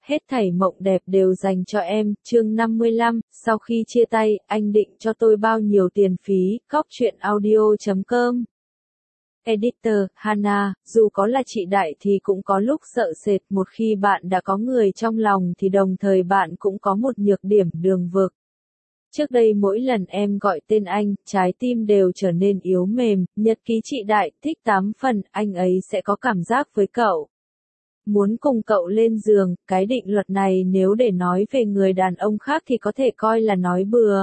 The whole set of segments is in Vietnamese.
hết thảy mộng đẹp đều dành cho em, chương 55, sau khi chia tay, anh định cho tôi bao nhiêu tiền phí, cóc truyện audio.com. Editor, Hana, dù có là chị Đại thì cũng có lúc sợ sệt, một khi bạn đã có người trong lòng thì đồng thời bạn cũng có một nhược điểm Đường Vực. Trước đây mỗi lần em gọi tên anh, trái tim đều trở nên yếu mềm, nhật ký chị Đại, thích 8 phần, anh ấy sẽ có cảm giác với cậu. Muốn cùng cậu lên giường, cái định luật này nếu để nói về người đàn ông khác thì có thể coi là nói bừa.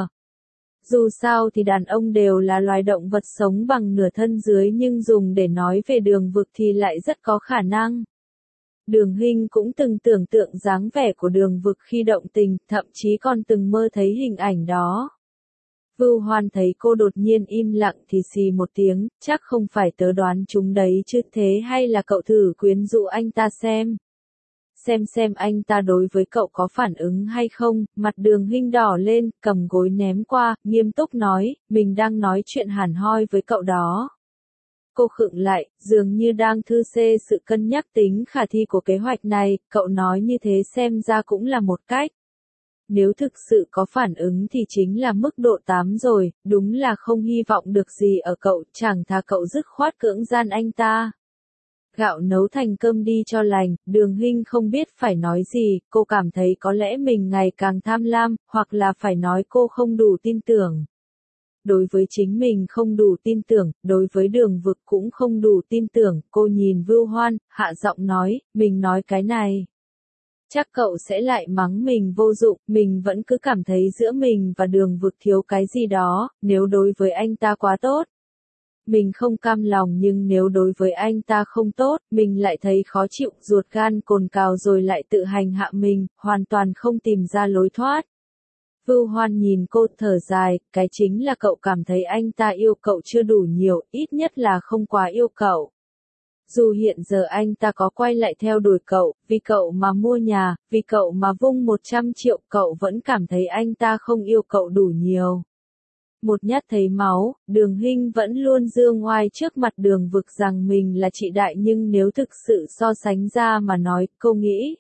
Dù sao thì đàn ông đều là loài động vật sống bằng nửa thân dưới nhưng dùng để nói về Đường Vực thì lại rất có khả năng. Đường Hinh cũng từng tưởng tượng dáng vẻ của Đường Vực khi động tình, thậm chí còn từng mơ thấy hình ảnh đó. Vưu Hoan thấy cô đột nhiên im lặng thì xì một tiếng, chắc không phải tớ đoán chúng đấy chứ, thế hay là cậu thử quyến rũ anh ta xem. Xem anh ta đối với cậu có phản ứng hay không, mặt Đường Hinh đỏ lên, cầm gối ném qua, nghiêm túc nói, mình đang nói chuyện hẳn hoi với cậu đó. Cô khựng lại, dường như đang thư xê sự cân nhắc tính khả thi của kế hoạch này, cậu nói như thế xem ra cũng là một cách. Nếu thực sự có phản ứng thì chính là mức độ 8 rồi, đúng là không hy vọng được gì ở cậu, chẳng thà cậu dứt khoát cưỡng gian anh ta. Gạo nấu thành cơm đi cho lành, Đường Hinh không biết phải nói gì, cô cảm thấy có lẽ mình ngày càng tham lam, hoặc là phải nói cô không đủ tin tưởng. Đối với chính mình không đủ tin tưởng, đối với Đường Vực cũng không đủ tin tưởng, cô nhìn Vưu Hoan, hạ giọng nói, mình nói cái này. Chắc cậu sẽ lại mắng mình vô dụng, mình vẫn cứ cảm thấy giữa mình và Đường Vực thiếu cái gì đó, nếu đối với anh ta quá tốt. Mình không cam lòng nhưng nếu đối với anh ta không tốt, mình lại thấy khó chịu, ruột gan cồn cào rồi lại tự hành hạ mình, hoàn toàn không tìm ra lối thoát. Vưu Hoan nhìn cô thở dài, cái chính là cậu cảm thấy anh ta yêu cậu chưa đủ nhiều, ít nhất là không quá yêu cậu. Dù hiện giờ anh ta có quay lại theo đuổi cậu, vì cậu mà mua nhà, vì cậu mà vung 100 triệu, cậu vẫn cảm thấy anh ta không yêu cậu đủ nhiều. Một nhát thấy máu, Đường Hinh vẫn luôn dương oai trước mặt Đường Vực rằng mình là chị Đại nhưng nếu thực sự so sánh ra mà nói, cô nghĩ.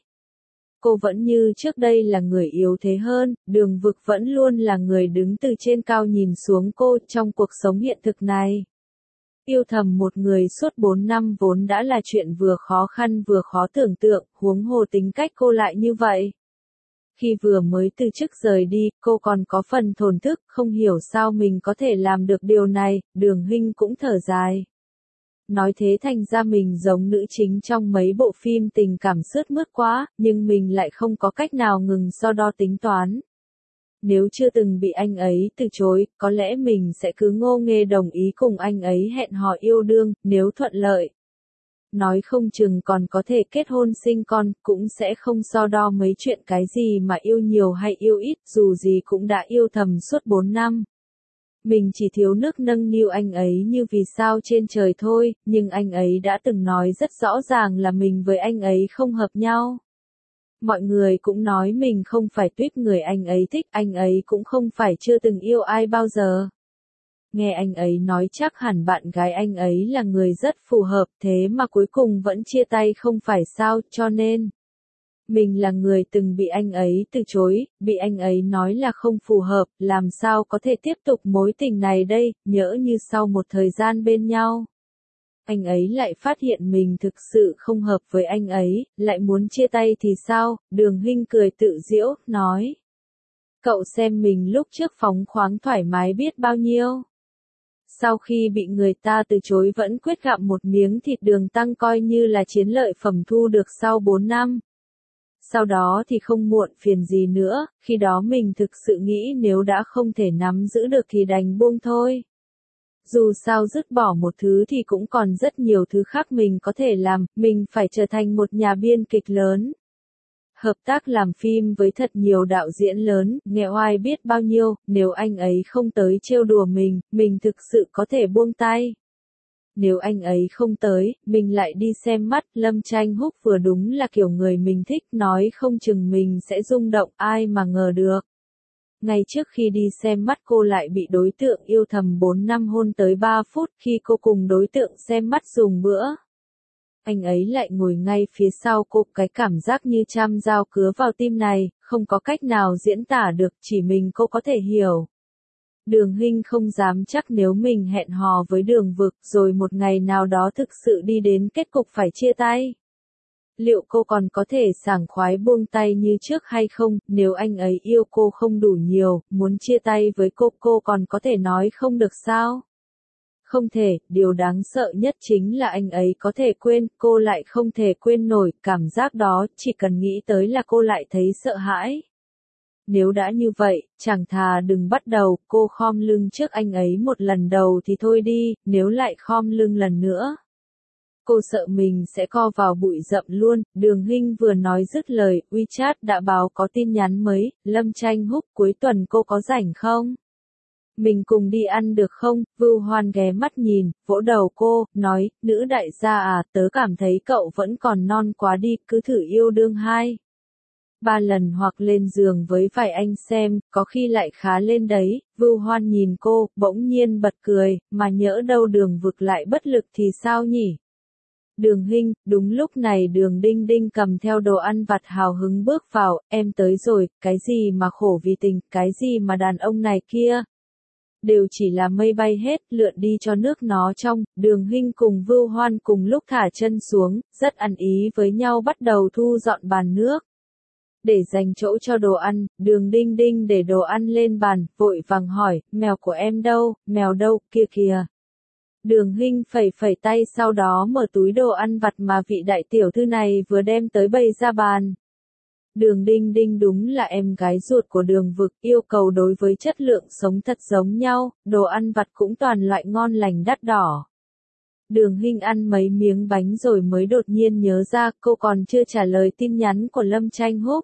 Cô vẫn như trước đây là người yếu thế hơn, Đường Vực vẫn luôn là người đứng từ trên cao nhìn xuống cô trong cuộc sống hiện thực này. Yêu thầm một người suốt 4 năm vốn đã là chuyện vừa khó khăn vừa khó tưởng tượng, huống hồ tính cách cô lại như vậy. Khi vừa mới từ chức rời đi, cô còn có phần thổn thức, không hiểu sao mình có thể làm được điều này, Đường Hinh cũng thở dài. Nói thế thành ra mình giống nữ chính trong mấy bộ phim tình cảm sướt mướt quá, nhưng mình lại không có cách nào ngừng so đo tính toán. Nếu chưa từng bị anh ấy từ chối, có lẽ mình sẽ cứ ngô nghê đồng ý cùng anh ấy hẹn hò yêu đương, nếu thuận lợi. Nói không chừng còn có thể kết hôn sinh con, cũng sẽ không so đo mấy chuyện cái gì mà yêu nhiều hay yêu ít, dù gì cũng đã yêu thầm suốt 4 năm. Mình chỉ thiếu nước nâng niu anh ấy như vì sao trên trời thôi, nhưng anh ấy đã từng nói rất rõ ràng là mình với anh ấy không hợp nhau. Mọi người cũng nói mình không phải tuýp người anh ấy thích, anh ấy cũng không phải chưa từng yêu ai bao giờ. Nghe anh ấy nói chắc hẳn bạn gái anh ấy là người rất phù hợp, thế mà cuối cùng vẫn chia tay không phải sao, cho nên. Mình là người từng bị anh ấy từ chối, bị anh ấy nói là không phù hợp, làm sao có thể tiếp tục mối tình này đây, nhỡ như sau một thời gian bên nhau. Anh ấy lại phát hiện mình thực sự không hợp với anh ấy, lại muốn chia tay thì sao, Đường Hinh cười tự giễu, nói. Cậu xem mình lúc trước phóng khoáng thoải mái biết bao nhiêu. Sau khi bị người ta từ chối vẫn quyết gặm một miếng thịt đường tăng coi như là chiến lợi phẩm thu được sau 4 năm. Sau đó thì không muộn phiền gì nữa, khi đó mình thực sự nghĩ nếu đã không thể nắm giữ được thì đành buông thôi. Dù sao dứt bỏ một thứ thì cũng còn rất nhiều thứ khác mình có thể làm, mình phải trở thành một nhà biên kịch lớn. Hợp tác làm phim với thật nhiều đạo diễn lớn, nghe oai biết bao nhiêu, nếu anh ấy không tới trêu đùa mình thực sự có thể buông tay. Nếu anh ấy không tới, mình lại đi xem mắt, Lâm Tranh Húc vừa đúng là kiểu người mình thích, nói không chừng mình sẽ rung động, ai mà ngờ được. Ngay trước khi đi xem mắt cô lại bị đối tượng yêu thầm 4 năm hôn tới 3 phút khi cô cùng đối tượng xem mắt dùng bữa. Anh ấy lại ngồi ngay phía sau cô, cái cảm giác như cham dao cứa vào tim này, không có cách nào diễn tả được, chỉ mình cô có thể hiểu. Đường Hinh không dám chắc nếu mình hẹn hò với Đường Vực rồi một ngày nào đó thực sự đi đến kết cục phải chia tay. Liệu cô còn có thể sảng khoái buông tay như trước hay không, nếu anh ấy yêu cô không đủ nhiều, muốn chia tay với cô còn có thể nói không được sao? Không thể, điều đáng sợ nhất chính là anh ấy có thể quên, cô lại không thể quên nổi, cảm giác đó, chỉ cần nghĩ tới là cô lại thấy sợ hãi. Nếu đã như vậy, chẳng thà đừng bắt đầu, cô khom lưng trước anh ấy một lần đầu thì thôi đi, nếu lại khom lưng lần nữa. Cô sợ mình sẽ co vào bụi rậm luôn, Đường Hinh vừa nói dứt lời, WeChat đã báo có tin nhắn mới, Lâm Tranh Húc cuối tuần cô có rảnh không? Mình cùng đi ăn được không? Vưu Hoan ghé mắt nhìn, vỗ đầu cô, nói, nữ đại gia à, tớ cảm thấy cậu vẫn còn non quá đi, cứ thử yêu đương 2-3 lần hoặc lên giường với vài anh xem, có khi lại khá lên đấy. Vưu Hoan nhìn cô, bỗng nhiên bật cười, mà nhỡ đâu Đường Vực lại bất lực thì sao nhỉ? Đường Hinh, đúng lúc này Đường Đinh Đinh cầm theo đồ ăn vặt hào hứng bước vào, em tới rồi, cái gì mà khổ vì tình, cái gì mà đàn ông này kia. Đều chỉ là mây bay hết, lượn đi cho nước nó trong. Đường Hinh cùng Vưu Hoan cùng lúc thả chân xuống, rất ăn ý với nhau bắt đầu thu dọn bàn nước. Để dành chỗ cho đồ ăn, Đường Đinh Đinh để đồ ăn lên bàn, vội vàng hỏi, mèo của em đâu, mèo đâu, kia kìa. Đường Hinh phẩy phẩy tay sau đó mở túi đồ ăn vặt mà vị đại tiểu thư này vừa đem tới bày ra bàn. Đường Đinh Đinh đúng là em gái ruột của Đường Vực, yêu cầu đối với chất lượng sống thật giống nhau, đồ ăn vặt cũng toàn loại ngon lành đắt đỏ. Đường Hinh ăn mấy miếng bánh rồi mới đột nhiên nhớ ra cô còn chưa trả lời tin nhắn của Lâm Tranh Húc.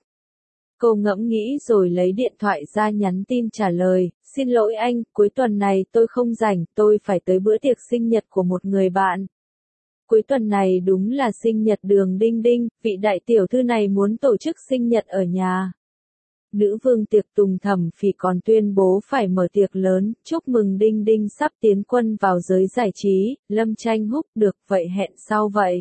Cô ngẫm nghĩ rồi lấy điện thoại ra nhắn tin trả lời, xin lỗi anh, cuối tuần này tôi không rảnh, tôi phải tới bữa tiệc sinh nhật của một người bạn. Cuối tuần này đúng là sinh nhật Đường Đinh Đinh, vị đại tiểu thư này muốn tổ chức sinh nhật ở nhà. Nữ vương tiệc tùng Thẩm Phỉ còn tuyên bố phải mở tiệc lớn, chúc mừng Đinh Đinh sắp tiến quân vào giới giải trí. Lâm Tranh Húc, được, vậy hẹn sau vậy.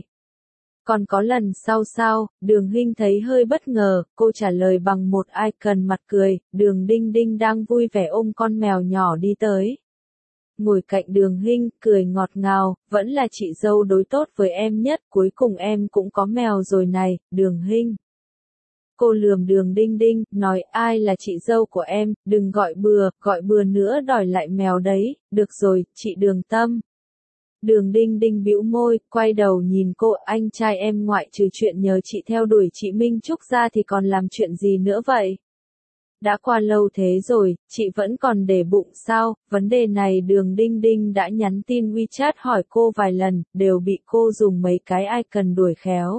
Còn có lần sau sao? Đường Hinh thấy hơi bất ngờ, cô trả lời bằng một icon mặt cười. Đường Đinh Đinh đang vui vẻ ôm con mèo nhỏ đi tới. Ngồi cạnh Đường Hinh, cười ngọt ngào, vẫn là chị dâu đối tốt với em nhất, cuối cùng em cũng có mèo rồi này, Đường Hinh. Cô lườm Đường Đinh Đinh, nói ai là chị dâu của em, đừng gọi bừa nữa đòi lại mèo đấy, được rồi, chị Đường Tâm. Đường Đinh Đinh bĩu môi, quay đầu nhìn cô, anh trai em ngoại trừ chuyện nhờ chị theo đuổi chị Minh Trúc ra thì còn làm chuyện gì nữa vậy? Đã qua lâu thế rồi, chị vẫn còn để bụng sao? Vấn đề này Đường Đinh Đinh đã nhắn tin WeChat hỏi cô vài lần, đều bị cô dùng mấy cái icon đuổi khéo.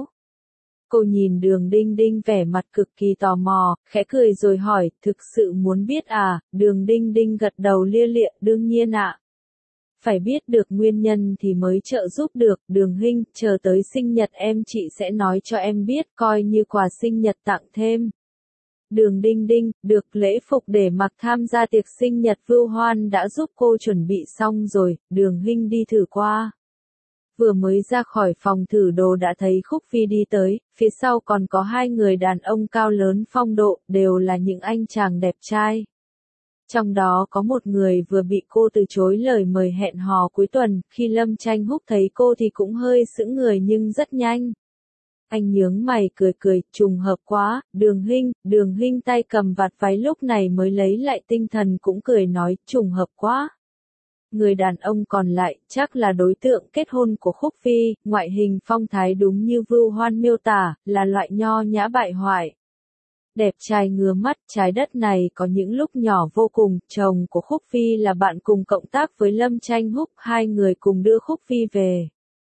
Cô nhìn Đường Đinh Đinh vẻ mặt cực kỳ tò mò, khẽ cười rồi hỏi, thực sự muốn biết à? Đường Đinh Đinh gật đầu lia lịa, đương nhiên ạ. Phải biết được nguyên nhân thì mới trợ giúp được. Đường Hinh, chờ tới sinh nhật em chị sẽ nói cho em biết, coi như quà sinh nhật tặng thêm. Đường Đinh Đinh, được, lễ phục để mặc tham gia tiệc sinh nhật Vưu Hoan đã giúp cô chuẩn bị xong rồi. Đường Hinh đi thử qua. Vừa mới ra khỏi phòng thử đồ đã thấy Khúc Phi đi tới, phía sau còn có hai người đàn ông cao lớn phong độ, đều là những anh chàng đẹp trai. Trong đó có một người vừa bị cô từ chối lời mời hẹn hò cuối tuần, khi Lâm Tranh Húc thấy cô thì cũng hơi sững người nhưng rất nhanh. Anh nhướng mày cười, trùng hợp quá. Đường Hinh tay cầm vạt váy lúc này mới lấy lại tinh thần cũng cười nói, trùng hợp quá. Người đàn ông còn lại, chắc là đối tượng kết hôn của Khúc Phi, ngoại hình phong thái đúng như Vưu Hoan miêu tả, là loại nho nhã bại hoại. Đẹp trai ngứa mắt, trái đất này có những lúc nhỏ vô cùng, chồng của Khúc Phi là bạn cùng cộng tác với Lâm Tranh Húc, hai người cùng đưa Khúc Phi về.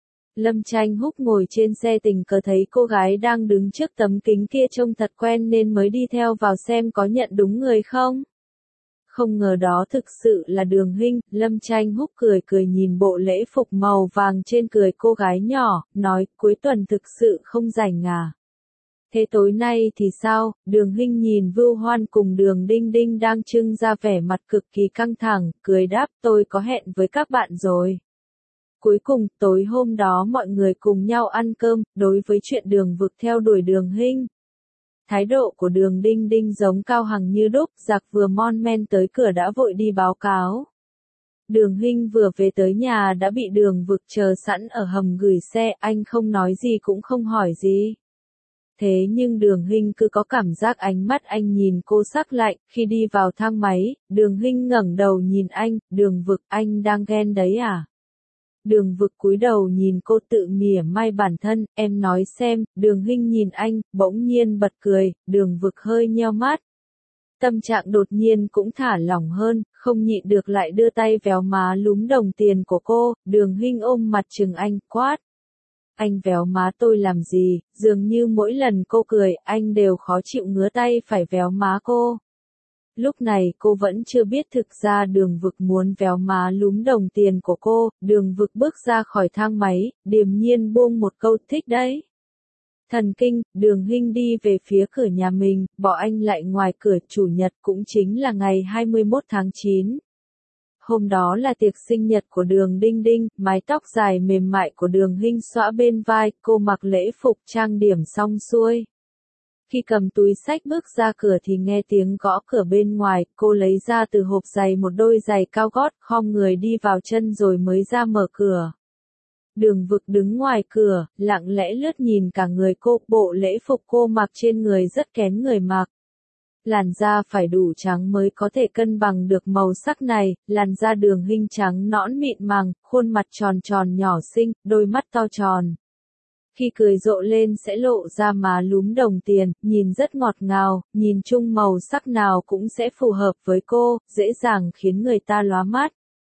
Lâm Tranh Húc ngồi trên xe tình cờ thấy cô gái đang đứng trước tấm kính kia trông thật quen nên mới đi theo vào xem có nhận đúng người không. Không ngờ đó thực sự là Đường Hinh. Lâm Tranh Húc cười nhìn bộ lễ phục màu vàng trên người cô gái nhỏ, nói, cuối tuần thực sự không rảnh à. Thế tối nay thì sao? Đường Hinh nhìn Vưu Hoan cùng Đường Đinh Đinh đang trưng ra vẻ mặt cực kỳ căng thẳng, cười đáp, tôi có hẹn với các bạn rồi. Cuối cùng, tối hôm đó mọi người cùng nhau ăn cơm, đối với chuyện Đường Vực theo đuổi Đường Hinh. Thái độ của Đường Đinh Đinh giống Cao Hằng như đúc, giặc vừa mon men tới cửa đã vội đi báo cáo. Đường Hinh vừa về tới nhà đã bị Đường Vực chờ sẵn ở hầm gửi xe, anh không nói gì cũng không hỏi gì. Thế nhưng Đường Hinh cứ có cảm giác ánh mắt anh nhìn cô sắc lạnh, khi đi vào thang máy, Đường Hinh ngẩng đầu nhìn anh, Đường Vực, anh đang ghen đấy à? Đường Vực cúi đầu nhìn cô tự mỉa mai bản thân, em nói xem, Đường Hinh nhìn anh, bỗng nhiên bật cười, Đường Vực hơi nheo mắt. Tâm trạng đột nhiên cũng thả lỏng hơn, không nhịn được lại đưa tay véo má lúm đồng tiền của cô, Đường Hinh ôm mặt trừng anh, quát. Anh véo má tôi làm gì, dường như mỗi lần cô cười, anh đều khó chịu ngứa tay phải véo má cô. Lúc này cô vẫn chưa biết thực ra Đường Vực muốn véo má lúm đồng tiền của cô, Đường Vực bước ra khỏi thang máy, điềm nhiên buông một câu thích đấy. Thần kinh, Đường Hinh đi về phía cửa nhà mình, bỏ anh lại ngoài cửa. Chủ nhật cũng chính là ngày 21 tháng 9. Hôm đó là tiệc sinh nhật của Đường Đinh Đinh, mái tóc dài mềm mại của Đường Hinh xõa bên vai, cô mặc lễ phục trang điểm xong xuôi. Khi cầm túi xách bước ra cửa thì nghe tiếng gõ cửa bên ngoài, cô lấy ra từ hộp giày một đôi giày cao gót, khom người đi vào chân rồi mới ra mở cửa. Đường Vực đứng ngoài cửa, lặng lẽ lướt nhìn cả người cô, bộ lễ phục cô mặc trên người rất kén người mặc. Làn da phải đủ trắng mới có thể cân bằng được màu sắc này, làn da Đường Hinh trắng nõn mịn màng, khuôn mặt tròn tròn nhỏ xinh, đôi mắt to tròn. Khi cười rộ lên sẽ lộ ra má lúm đồng tiền, nhìn rất ngọt ngào, nhìn chung màu sắc nào cũng sẽ phù hợp với cô, dễ dàng khiến người ta lóa mắt.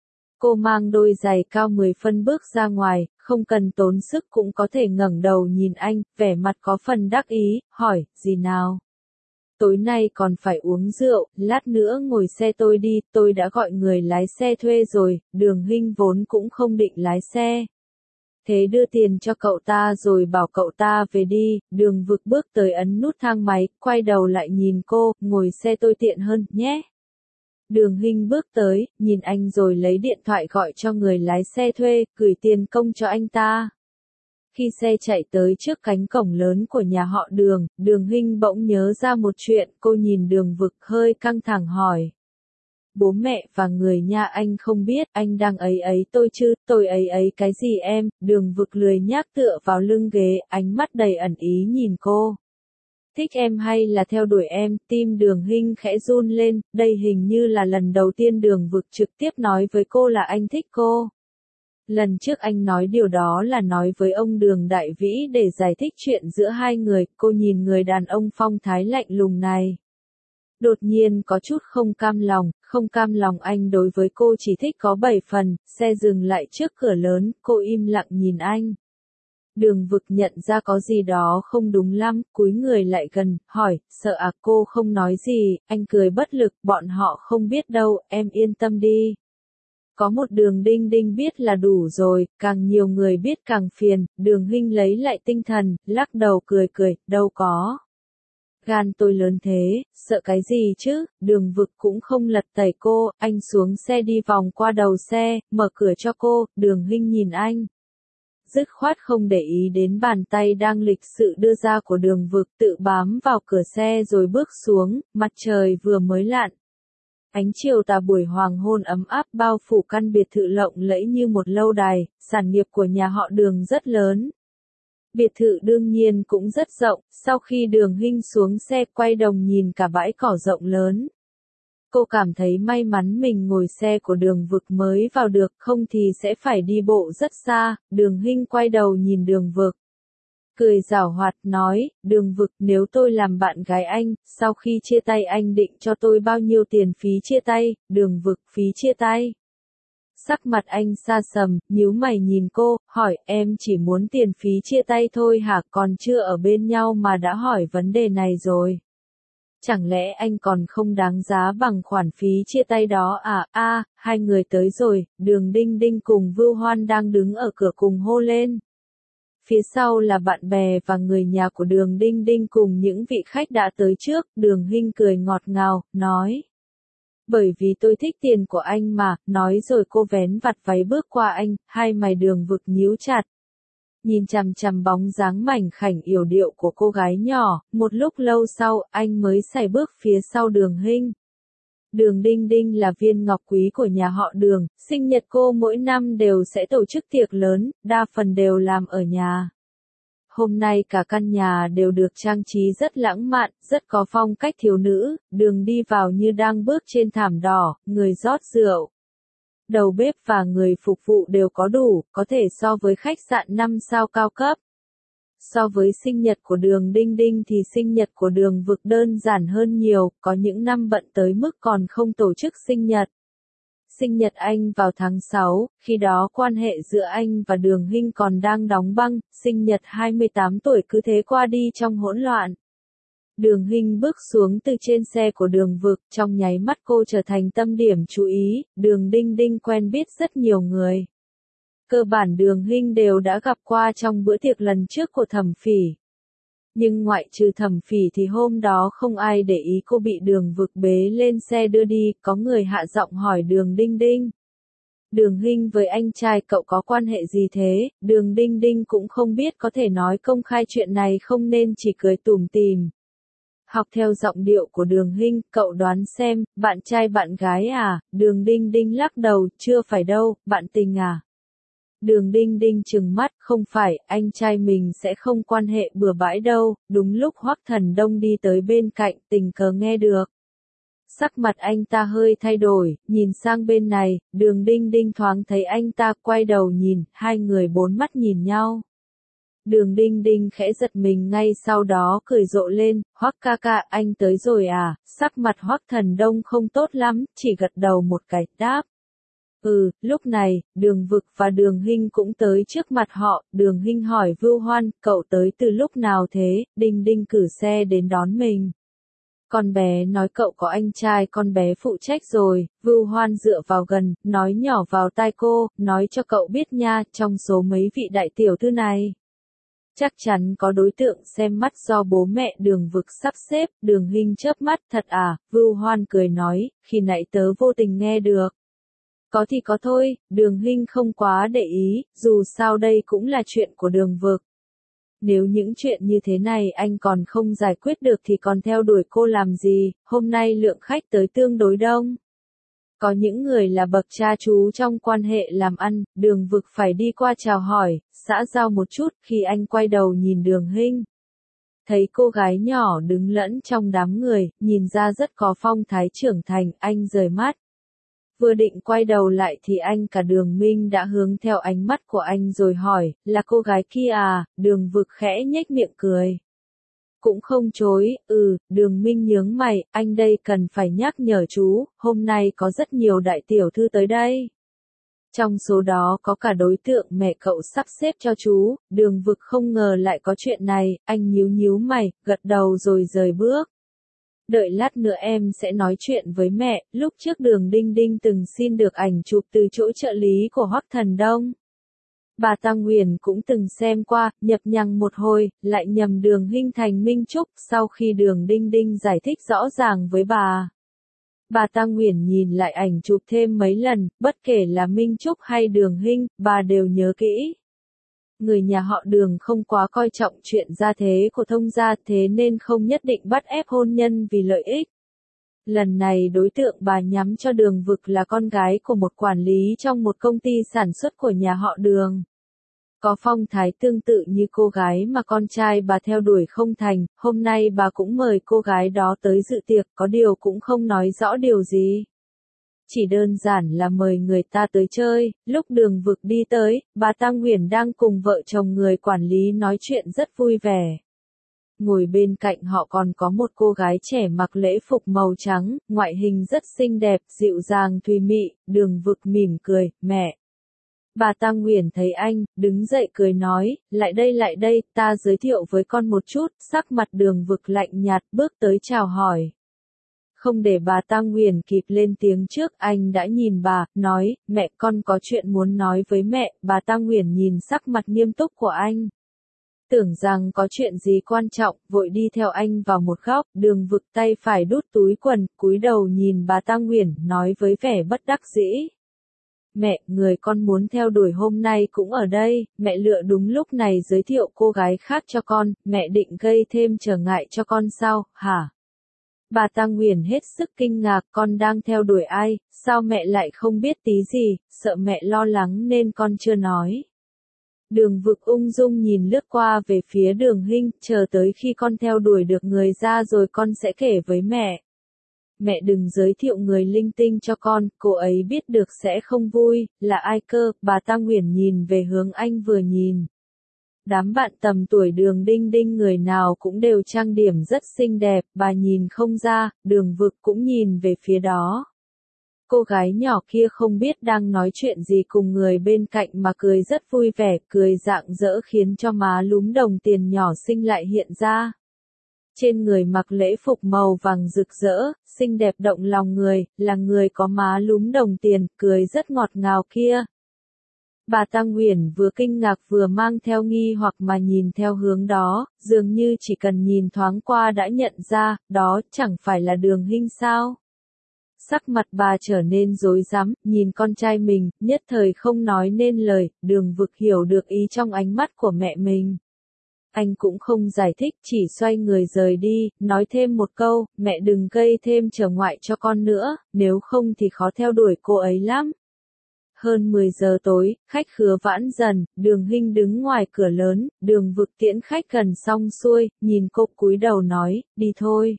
Cô mang đôi giày cao 10 phân bước ra ngoài, không cần tốn sức cũng có thể ngẩng đầu nhìn anh, vẻ mặt có phần đắc ý, hỏi, gì nào? Tối nay còn phải uống rượu, lát nữa ngồi xe tôi đi, tôi đã gọi người lái xe thuê rồi. Đường Hinh vốn cũng không định lái xe. Thế đưa tiền cho cậu ta rồi bảo cậu ta về đi. Đường Vực bước tới ấn nút thang máy, quay đầu lại nhìn cô, ngồi xe tôi tiện hơn, nhé. Đường Hinh bước tới, nhìn anh rồi lấy điện thoại gọi cho người lái xe thuê, gửi tiền công cho anh ta. Khi xe chạy tới trước cánh cổng lớn của nhà họ Đường, Đường Hinh bỗng nhớ ra một chuyện, cô nhìn Đường Vực hơi căng thẳng hỏi. Bố mẹ và người nhà anh không biết anh đang ấy tôi chứ, tôi ấy cái gì em? Đường Vực lười nhác tựa vào lưng ghế, ánh mắt đầy ẩn ý nhìn cô. Thích em hay là theo đuổi em? Tim Đường Hinh khẽ run lên, đây hình như là lần đầu tiên Đường Vực trực tiếp nói với cô là anh thích cô. Lần trước anh nói điều đó là nói với ông Đường Đại Vĩ để giải thích chuyện giữa hai người, cô nhìn người đàn ông phong thái lạnh lùng này. Đột nhiên có chút không cam lòng anh đối với cô chỉ thích có 7 phần, xe dừng lại trước cửa lớn, cô im lặng nhìn anh. Đường Vực nhận ra có gì đó không đúng lắm, cúi người lại gần, hỏi, sợ à? Cô không nói gì, anh cười bất lực, bọn họ không biết đâu, em yên tâm đi. Có một Đường Đinh Đinh biết là đủ rồi, càng nhiều người biết càng phiền. Đường Hinh lấy lại tinh thần, lắc đầu cười, đâu có. Gan tôi lớn thế, sợ cái gì chứ? Đường Vực cũng không lật tẩy cô, anh xuống xe đi vòng qua đầu xe, mở cửa cho cô. Đường Hinh nhìn anh. Dứt khoát không để ý đến bàn tay đang lịch sự đưa ra của Đường Vực, tự bám vào cửa xe rồi bước xuống. Mặt trời vừa mới lặn. Ánh chiều tà buổi hoàng hôn ấm áp bao phủ căn biệt thự lộng lẫy như một lâu đài. Sản nghiệp của nhà họ Đường rất lớn. Biệt thự đương nhiên cũng rất rộng. Sau khi Đường Hinh xuống xe quay đồng nhìn cả bãi cỏ rộng lớn. Cô cảm thấy may mắn mình ngồi xe của Đường Vực mới vào được, không thì sẽ phải đi bộ rất xa. Đường Hinh quay đầu nhìn Đường Vực. Cười giảo hoạt nói, Đường Vực, nếu tôi làm bạn gái anh, sau khi chia tay anh định cho tôi bao nhiêu tiền phí chia tay? Đường Vực, phí chia tay. Sắc mặt anh sa sầm, nhíu mày nhìn cô, hỏi, em chỉ muốn tiền phí chia tay thôi hả? Còn chưa ở bên nhau mà đã hỏi vấn đề này rồi. Chẳng lẽ anh còn không đáng giá bằng khoản phí chia tay đó à? Hai người tới rồi. Đường Đinh Đinh cùng Vưu Hoan đang đứng ở cửa cùng hô lên. Phía sau là bạn bè và người nhà của Đường Đinh Đinh cùng những vị khách đã tới trước. Đường Hinh cười ngọt ngào, nói. Bởi vì tôi thích tiền của anh mà, nói rồi cô vén vạt váy bước qua anh, hai mày Đường Vực nhíu chặt. Nhìn chằm chằm bóng dáng mảnh khảnh yểu điệu của cô gái nhỏ, một lúc lâu sau, anh mới sải bước phía sau Đường Hinh. Đường Đinh Đinh là viên ngọc quý của nhà họ Đường, sinh nhật cô mỗi năm đều sẽ tổ chức tiệc lớn, đa phần đều làm ở nhà. Hôm nay cả căn nhà đều được trang trí rất lãng mạn, rất có phong cách thiếu nữ, Đường đi vào như đang bước trên thảm đỏ, người rót rượu. Đầu bếp và người phục vụ đều có đủ, có thể so với khách sạn 5 sao cao cấp. So với sinh nhật của Đường Đinh Đinh thì sinh nhật của Đường Vực đơn giản hơn nhiều, có những năm bận tới mức còn không tổ chức sinh nhật. Sinh nhật anh vào tháng 6, khi đó quan hệ giữa anh và Đường Hinh còn đang đóng băng, sinh nhật 28 tuổi cứ thế qua đi trong hỗn loạn. Đường Hinh bước xuống từ trên xe của Đường Vực, trong nháy mắt cô trở thành tâm điểm chú ý, Đường Đinh Đinh quen biết rất nhiều người. Cơ bản Đường Hinh đều đã gặp qua trong bữa tiệc lần trước của Thẩm Phỉ. Nhưng ngoại trừ Thẩm Phỉ thì hôm đó không ai để ý cô bị Đường Vực bế lên xe đưa đi, có người hạ giọng hỏi Đường Đinh Đinh. Đường Hinh với anh trai cậu có quan hệ gì thế? Đường Đinh Đinh cũng không biết có thể nói công khai chuyện này không nên chỉ cười tủm tỉm. Học theo giọng điệu của Đường Hinh, cậu đoán xem, bạn trai bạn gái à? Đường Đinh Đinh lắc đầu, chưa phải đâu, bạn tình à? Đường Đinh Đinh trừng mắt, không phải, anh trai mình sẽ không quan hệ bừa bãi đâu, đúng lúc Hoắc Thần Đông đi tới bên cạnh, tình cờ nghe được. Sắc mặt anh ta hơi thay đổi, nhìn sang bên này, Đường Đinh Đinh thoáng thấy anh ta quay đầu nhìn, hai người bốn mắt nhìn nhau. Đường Đinh Đinh khẽ giật mình ngay sau đó cười rộ lên, Hoắc ca ca, anh tới rồi à? Sắc mặt Hoắc Thần Đông không tốt lắm, chỉ gật đầu một cái, đáp. Lúc này, Đường Vực và Đường Hinh cũng tới trước mặt họ, Đường Hinh hỏi Vưu Hoan, cậu tới từ lúc nào thế? Đinh Đinh cử xe đến đón mình. Con bé nói cậu có anh trai, con bé phụ trách rồi. Vưu Hoan dựa vào gần, nói nhỏ vào tai cô, nói cho cậu biết nha, trong số mấy vị đại tiểu thư này. Chắc chắn có đối tượng xem mắt do bố mẹ Đường Vực sắp xếp, Đường Hinh chớp mắt, thật à? Vưu Hoan cười nói, khi nãy tớ vô tình nghe được. Có thì có thôi, Đường Hinh không quá để ý, dù sao đây cũng là chuyện của Đường Vực. Nếu những chuyện như thế này anh còn không giải quyết được thì còn theo đuổi cô làm gì, hôm nay lượng khách tới tương đối đông. Có những người là bậc cha chú trong quan hệ làm ăn, Đường Vực phải đi qua chào hỏi, xã giao một chút, khi anh quay đầu nhìn Đường Hinh. Thấy cô gái nhỏ đứng lẫn trong đám người, nhìn ra rất có phong thái trưởng thành, anh rời mắt. Vừa định quay đầu lại thì anh cả Đường Minh đã hướng theo ánh mắt của anh rồi hỏi, là cô gái kia à? Đường Vực khẽ nhếch miệng cười. Cũng không chối, Đường Minh nhướng mày, anh đây cần phải nhắc nhở chú, hôm nay có rất nhiều đại tiểu thư tới đây. Trong số đó có cả đối tượng mẹ cậu sắp xếp cho chú, Đường Vực không ngờ lại có chuyện này, anh nhíu nhíu mày, gật đầu rồi rời bước. Đợi lát nữa em sẽ nói chuyện với mẹ, lúc trước Đường Đinh Đinh từng xin được ảnh chụp từ chỗ trợ lý của Hoắc Thần Đông. Bà ta Nguyền cũng từng xem qua, nhập nhằng một hồi, lại nhầm Đường Hinh thành Minh Trúc, sau khi Đường Đinh Đinh giải thích rõ ràng với bà. Bà ta Nguyền nhìn lại ảnh chụp thêm mấy lần, bất kể là Minh Trúc hay Đường Hinh, bà đều nhớ kỹ. Người nhà họ Đường không quá coi trọng chuyện gia thế của thông gia, thế nên không nhất định bắt ép hôn nhân vì lợi ích. Lần này đối tượng bà nhắm cho Đường Vực là con gái của một quản lý trong một công ty sản xuất của nhà họ Đường. Có phong thái tương tự như cô gái mà con trai bà theo đuổi không thành, hôm nay bà cũng mời cô gái đó tới dự tiệc, có điều cũng không nói rõ điều gì. Chỉ đơn giản là mời người ta tới chơi, lúc Đường Vực đi tới, bà ta Nguyền đang cùng vợ chồng người quản lý nói chuyện rất vui vẻ. Ngồi bên cạnh họ còn có một cô gái trẻ mặc lễ phục màu trắng, ngoại hình rất xinh đẹp, dịu dàng thùy mị, Đường Vực mỉm cười, mẹ. Bà ta Nguyền thấy anh, đứng dậy cười nói, lại đây, ta giới thiệu với con một chút, sắc mặt Đường Vực lạnh nhạt bước tới chào hỏi. Không để bà ta Nguyền kịp lên tiếng trước, anh đã nhìn bà, nói, mẹ con có chuyện muốn nói với mẹ, bà ta Nguyền nhìn sắc mặt nghiêm túc của anh. tưởng rằng có chuyện gì quan trọng, vội đi theo anh vào một góc, Đường Vực tay phải đút túi quần, cúi đầu nhìn bà ta Nguyễn, nói với vẻ bất đắc dĩ. Mẹ, người con muốn theo đuổi hôm nay cũng ở đây, mẹ lựa đúng lúc này giới thiệu cô gái khác cho con, mẹ định gây thêm trở ngại cho con sao, hả? Bà ta Nguyễn hết sức kinh ngạc, con đang theo đuổi ai, sao mẹ lại không biết tí gì, sợ mẹ lo lắng nên con chưa nói. Đường Vực ung dung nhìn lướt qua về phía Đường Hinh, chờ tới khi con theo đuổi được người ra rồi con sẽ kể với mẹ. Mẹ đừng giới thiệu người linh tinh cho con, cô ấy biết được sẽ không vui, là ai cơ, bà ta Nguyễn nhìn về hướng anh vừa nhìn. Đám bạn tầm tuổi Đường Đinh Đinh người nào cũng đều trang điểm rất xinh đẹp, bà nhìn không ra, Đường Vực cũng nhìn về phía đó. Cô gái nhỏ kia không biết đang nói chuyện gì cùng người bên cạnh mà cười rất vui vẻ, cười rạng rỡ khiến cho má lúm đồng tiền nhỏ xinh lại hiện ra. Trên người mặc lễ phục màu vàng rực rỡ, xinh đẹp động lòng người, là người có má lúm đồng tiền, cười rất ngọt ngào kia. Bà ta Nguyễn vừa kinh ngạc vừa mang theo nghi hoặc mà nhìn theo hướng đó, dường như chỉ cần nhìn thoáng qua đã nhận ra, đó chẳng phải là Đường Hinh sao. Sắc mặt bà trở nên rối rắm, nhìn con trai mình, nhất thời không nói nên lời, Đường Vực hiểu được ý trong ánh mắt của mẹ mình. Anh cũng không giải thích, chỉ xoay người rời đi, nói thêm một câu, mẹ đừng gây thêm trở ngại cho con nữa, nếu không thì khó theo đuổi cô ấy lắm. Hơn 10 giờ tối, khách khứa vãn dần, Đường Hinh đứng ngoài cửa lớn, Đường Vực tiễn khách gần xong xuôi, nhìn cô cúi đầu nói, đi thôi.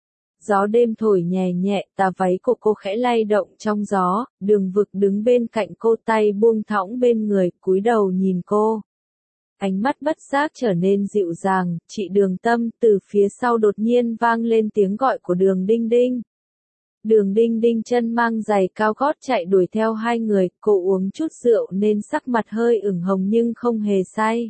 Gió đêm thổi nhẹ nhẹ, tà váy của cô khẽ lay động trong gió, Đường Vực đứng bên cạnh cô tay buông thõng bên người, cúi đầu nhìn cô. Ánh mắt bất giác trở nên dịu dàng, chị Đường Tâm, từ phía sau đột nhiên vang lên tiếng gọi của Đường Đinh Đinh. Đường Đinh Đinh chân mang giày cao gót chạy đuổi theo hai người, cô uống chút rượu nên sắc mặt hơi ửng hồng nhưng không hề say.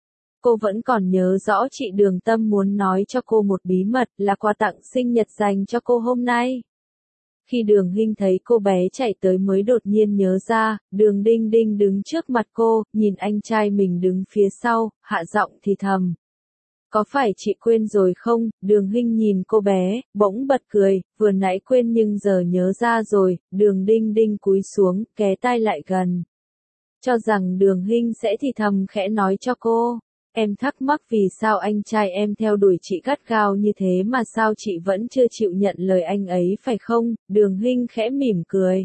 Cô vẫn còn nhớ rõ chị Đường Tâm muốn nói cho cô một bí mật là quà tặng sinh nhật dành cho cô hôm nay. Khi Đường Hinh thấy cô bé chạy tới mới đột nhiên nhớ ra, Đường Đinh Đinh đứng trước mặt cô, nhìn anh trai mình đứng phía sau, hạ giọng thì thầm. Có phải chị quên rồi không? Đường Hinh nhìn cô bé, bỗng bật cười, vừa nãy quên nhưng giờ nhớ ra rồi, Đường Đinh Đinh cúi xuống, ghé tai lại gần. Cho rằng Đường Hinh sẽ thì thầm khẽ nói cho cô. Em thắc mắc vì sao anh trai em theo đuổi chị gắt gao như thế mà sao chị vẫn chưa chịu nhận lời anh ấy phải không? Đường Hinh khẽ mỉm cười.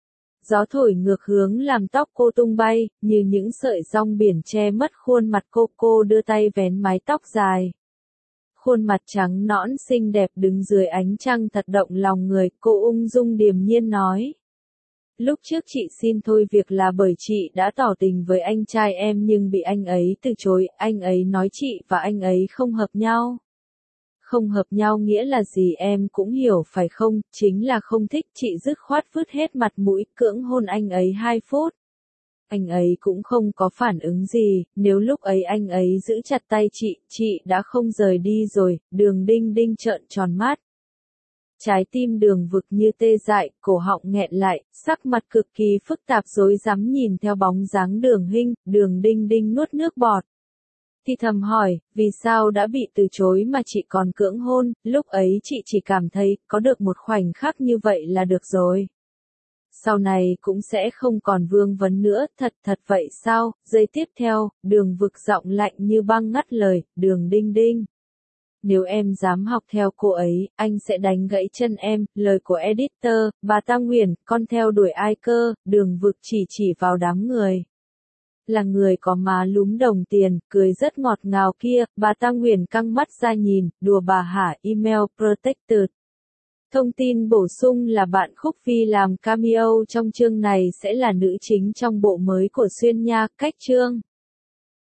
Gió thổi ngược hướng làm tóc cô tung bay, như những sợi rong biển che mất khuôn mặt cô đưa tay vén mái tóc dài. Khuôn mặt trắng nõn xinh đẹp đứng dưới ánh trăng thật động lòng người, cô ung dung điềm nhiên nói. Lúc trước chị xin thôi việc là bởi chị đã tỏ tình với anh trai em nhưng bị anh ấy từ chối, anh ấy nói chị và anh ấy không hợp nhau. Không hợp nhau nghĩa là gì em cũng hiểu phải không, chính là không thích, chị dứt khoát vứt hết mặt mũi, cưỡng hôn anh ấy 2 phút. Anh ấy cũng không có phản ứng gì, nếu lúc ấy anh ấy giữ chặt tay chị đã không rời đi rồi, Đường Đinh Đinh trợn tròn mắt. Trái tim Đường Vực như tê dại, cổ họng nghẹn lại, sắc mặt cực kỳ phức tạp rối rắm nhìn theo bóng dáng Đường Hinh, Đường Đinh Đinh nuốt nước bọt. Thì thầm hỏi, vì sao đã bị từ chối mà chị còn cưỡng hôn, lúc ấy chị chỉ cảm thấy, có được một khoảnh khắc như vậy là được rồi. Sau này cũng sẽ không còn vương vấn nữa, thật vậy sao, giây tiếp theo, Đường Vực giọng lạnh như băng ngắt lời, Đường Đinh Đinh. Nếu em dám học theo cô ấy, anh sẽ đánh gãy chân em, lời của editor, bà ta Nguyễn, con theo đuổi ai cơ, Đường Vực chỉ vào đám người. Là người có má lúm đồng tiền, cười rất ngọt ngào kia, bà ta Nguyễn căng mắt ra nhìn, đùa bà hả, email protected. Thông tin bổ sung là bạn Khúc Phi làm cameo trong chương này sẽ là nữ chính trong bộ mới của Xuyên Nha, cách chương.